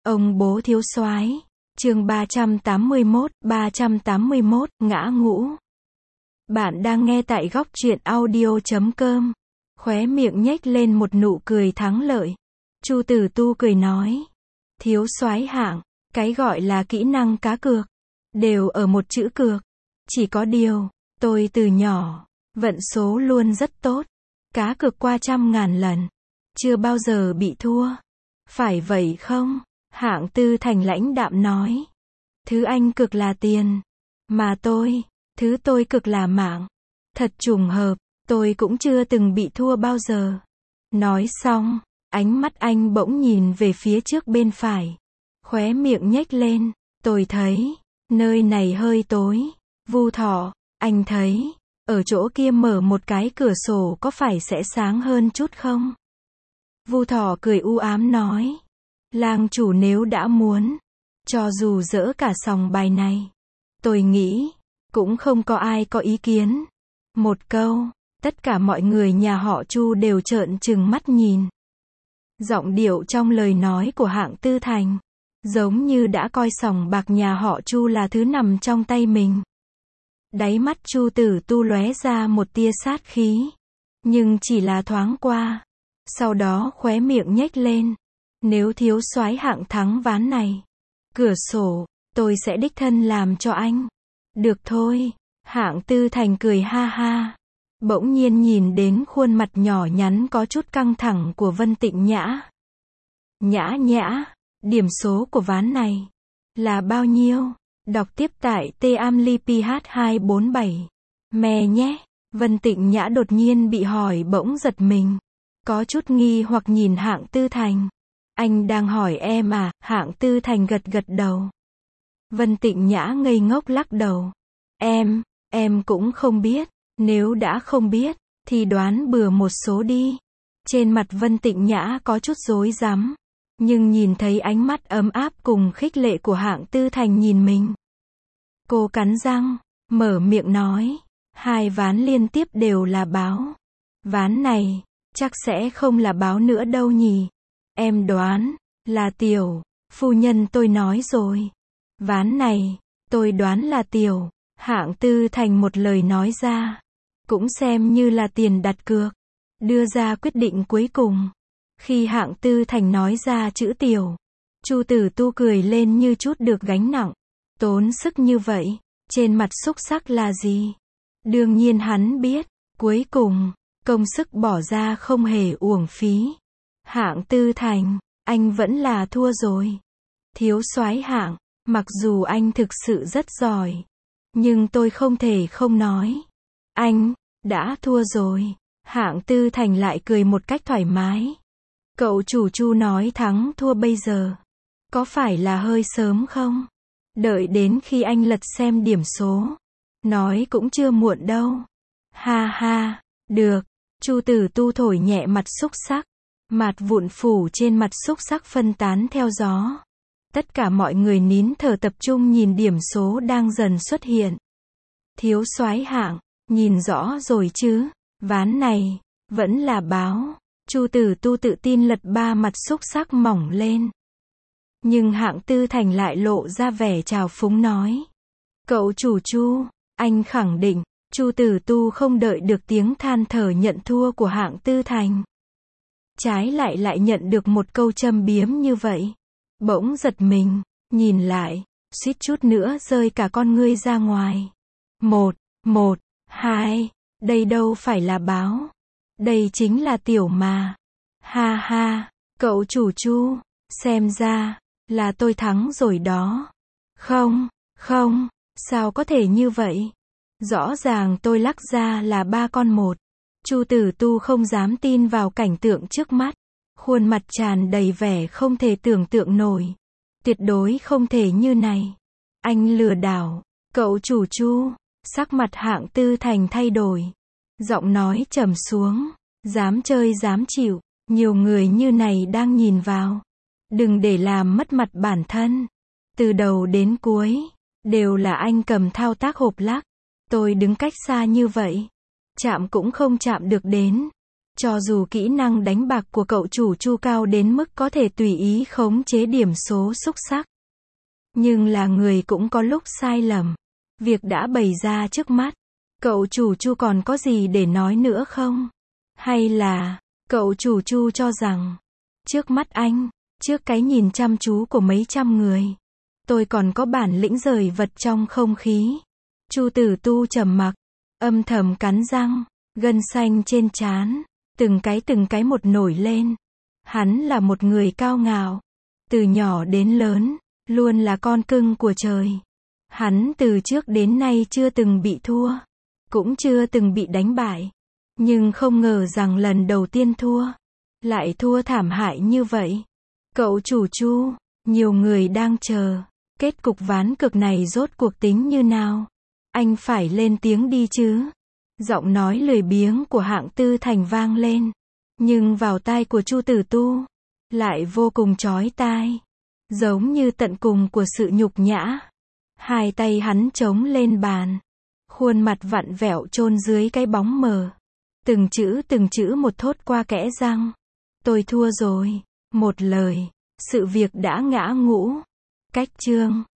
Ông bố thiếu soái. Chương 381, ngã ngũ. Bạn đang nghe tại góc truyện audio.com. Khóe miệng nhếch lên một nụ cười thắng lợi. Chu Tử Tu cười nói, thiếu soái hạng, cái gọi là kỹ năng cá cược, đều ở một chữ cược. Chỉ có điều, tôi từ nhỏ, vận số luôn rất tốt. Cá cược qua 100.000 lần, chưa bao giờ bị thua. Phải vậy không? Hạng Tư Thành lãnh đạm nói. Thứ anh cực là tiền. Mà thứ tôi cực là mạng. Thật trùng hợp, tôi cũng chưa từng bị thua bao giờ. Nói xong, ánh mắt anh bỗng nhìn về phía trước bên phải. Khóe miệng nhếch lên, tôi thấy, nơi này hơi tối. Vu Thọ, anh thấy, ở chỗ kia mở một cái cửa sổ có phải sẽ sáng hơn chút không? Vu Thọ cười u ám nói. Lang chủ nếu đã muốn, cho dù dỡ cả sòng bài này, tôi nghĩ, cũng không có ai có ý kiến. Một câu, tất cả mọi người nhà họ Chu đều trợn trừng mắt nhìn. Giọng điệu trong lời nói của Hạng Tư Thành, giống như đã coi sòng bạc nhà họ Chu là thứ nằm trong tay mình. Đáy mắt Chu Tử Tu lóe ra một tia sát khí, nhưng chỉ là thoáng qua. Sau đó khóe miệng nhếch lên. Nếu thiếu soái Hạng thắng ván này, cửa sổ, tôi sẽ đích thân làm cho anh. Được thôi. Hạng Tư Thành cười ha ha. Bỗng nhiên nhìn đến khuôn mặt nhỏ nhắn có chút căng thẳng của Vân Tịnh Nhã. Nhã Nhã, điểm số của ván này là bao nhiêu? Đọc tiếp tại TAMLIPH247. Mè nhé. Vân Tịnh Nhã đột nhiên bị hỏi bỗng giật mình. Có chút nghi hoặc nhìn Hạng Tư Thành. Anh đang hỏi em à? Hạng Tư Thành gật gật đầu. Vân Tịnh Nhã ngây ngốc lắc đầu. Em cũng không biết. Nếu đã không biết, thì đoán bừa một số đi. Trên mặt Vân Tịnh Nhã có chút rối rắm. Nhưng nhìn thấy ánh mắt ấm áp cùng khích lệ của Hạng Tư Thành nhìn mình. Cô cắn răng, mở miệng nói. 2 ván liên tiếp đều là báo. Ván này, chắc sẽ không là báo nữa đâu nhỉ. Em đoán, là tiểu. Phu nhân tôi nói rồi. Ván này, tôi đoán là tiểu. Hạng Tư Thành một lời nói ra. Cũng xem như là tiền đặt cược. Đưa ra quyết định cuối cùng. Khi Hạng Tư Thành nói ra chữ tiểu, Chu Tử Tu cười lên như chút được gánh nặng. Tốn sức như vậy, trên mặt xúc sắc là gì? Đương nhiên hắn biết, cuối cùng, công sức bỏ ra không hề uổng phí. Hạng Tư Thành, anh vẫn là thua rồi. Thiếu soái Hạng, mặc dù anh thực sự rất giỏi, nhưng tôi không thể không nói. Anh đã thua rồi. Hạng Tư Thành lại cười một cách thoải mái. Cậu chủ Chu nói thắng thua bây giờ, có phải là hơi sớm không? Đợi đến khi anh lật xem điểm số, nói cũng chưa muộn đâu. Ha ha, được. Chu Tử Tu thổi nhẹ mặt xúc sắc. Mạt vụn phủ trên mặt xúc sắc phân tán theo gió. Tất cả mọi người nín thở tập trung nhìn điểm số đang dần xuất hiện. Thiếu soái Hạng, nhìn rõ rồi chứ? Ván này, vẫn là báo. Chu Tử Tu tự tin lật 3 mặt xúc sắc mỏng lên. Nhưng Hạng Tư Thành lại lộ ra vẻ trào phúng nói. Cậu chủ Chu, anh khẳng định. Chu Tử Tu không đợi được tiếng than thở nhận thua của Hạng Tư Thành. Trái lại nhận được một câu châm biếm như vậy. Bỗng giật mình, nhìn lại, suýt chút nữa rơi cả con ngươi ra ngoài. 2, đây đâu phải là báo. Đây chính là tiểu mà. Ha ha, cậu chủ Chu, xem ra, là tôi thắng rồi đó. Không, sao có thể như vậy? Rõ ràng tôi lắc ra là 3 con 1. Chu Tử Tu không dám tin vào cảnh tượng trước mắt. Khuôn mặt tràn đầy vẻ không thể tưởng tượng nổi. Tuyệt đối không thể như này. Anh lừa đảo. Cậu chủ Chu. Sắc mặt Hạng Tư Thành thay đổi. Giọng nói trầm xuống. Dám chơi dám chịu. Nhiều người như này đang nhìn vào. Đừng để làm mất mặt bản thân. Từ đầu đến cuối, đều là anh cầm thao tác hộp lắc. Tôi đứng cách xa như vậy, chạm cũng không chạm được đến. Cho dù kỹ năng đánh bạc của cậu chủ Chu cao đến mức có thể tùy ý khống chế điểm số xúc xắc. Nhưng là người cũng có lúc sai lầm. Việc đã bày ra trước mắt. Cậu chủ Chu còn có gì để nói nữa không? Hay là, cậu chủ Chu cho rằng, trước mắt anh, trước cái nhìn chăm chú của mấy trăm người, tôi còn có bản lĩnh rời vật trong không khí. Chu Tử Tu trầm mặc, âm thầm cắn răng, gân xanh trên trán, từng cái một nổi lên. Hắn là một người cao ngạo, từ nhỏ đến lớn, luôn là con cưng của trời. Hắn từ trước đến nay chưa từng bị thua, cũng chưa từng bị đánh bại. Nhưng không ngờ rằng lần đầu tiên thua, lại thua thảm hại như vậy. Cậu chủ Chu, nhiều người đang chờ, kết cục ván cược này rốt cuộc tính như nào? Anh phải lên tiếng đi chứ. Giọng nói lười biếng của Hạng Tư Thành vang lên. Nhưng vào tai của Chu Tử Tu, lại vô cùng chói tai. Giống như tận cùng của sự nhục nhã. Hai tay hắn chống lên bàn. Khuôn mặt vặn vẹo chôn dưới cái bóng mờ. Từng chữ một thốt qua kẽ răng. Tôi thua rồi. Một lời. Sự việc đã ngã ngũ. Cách chương.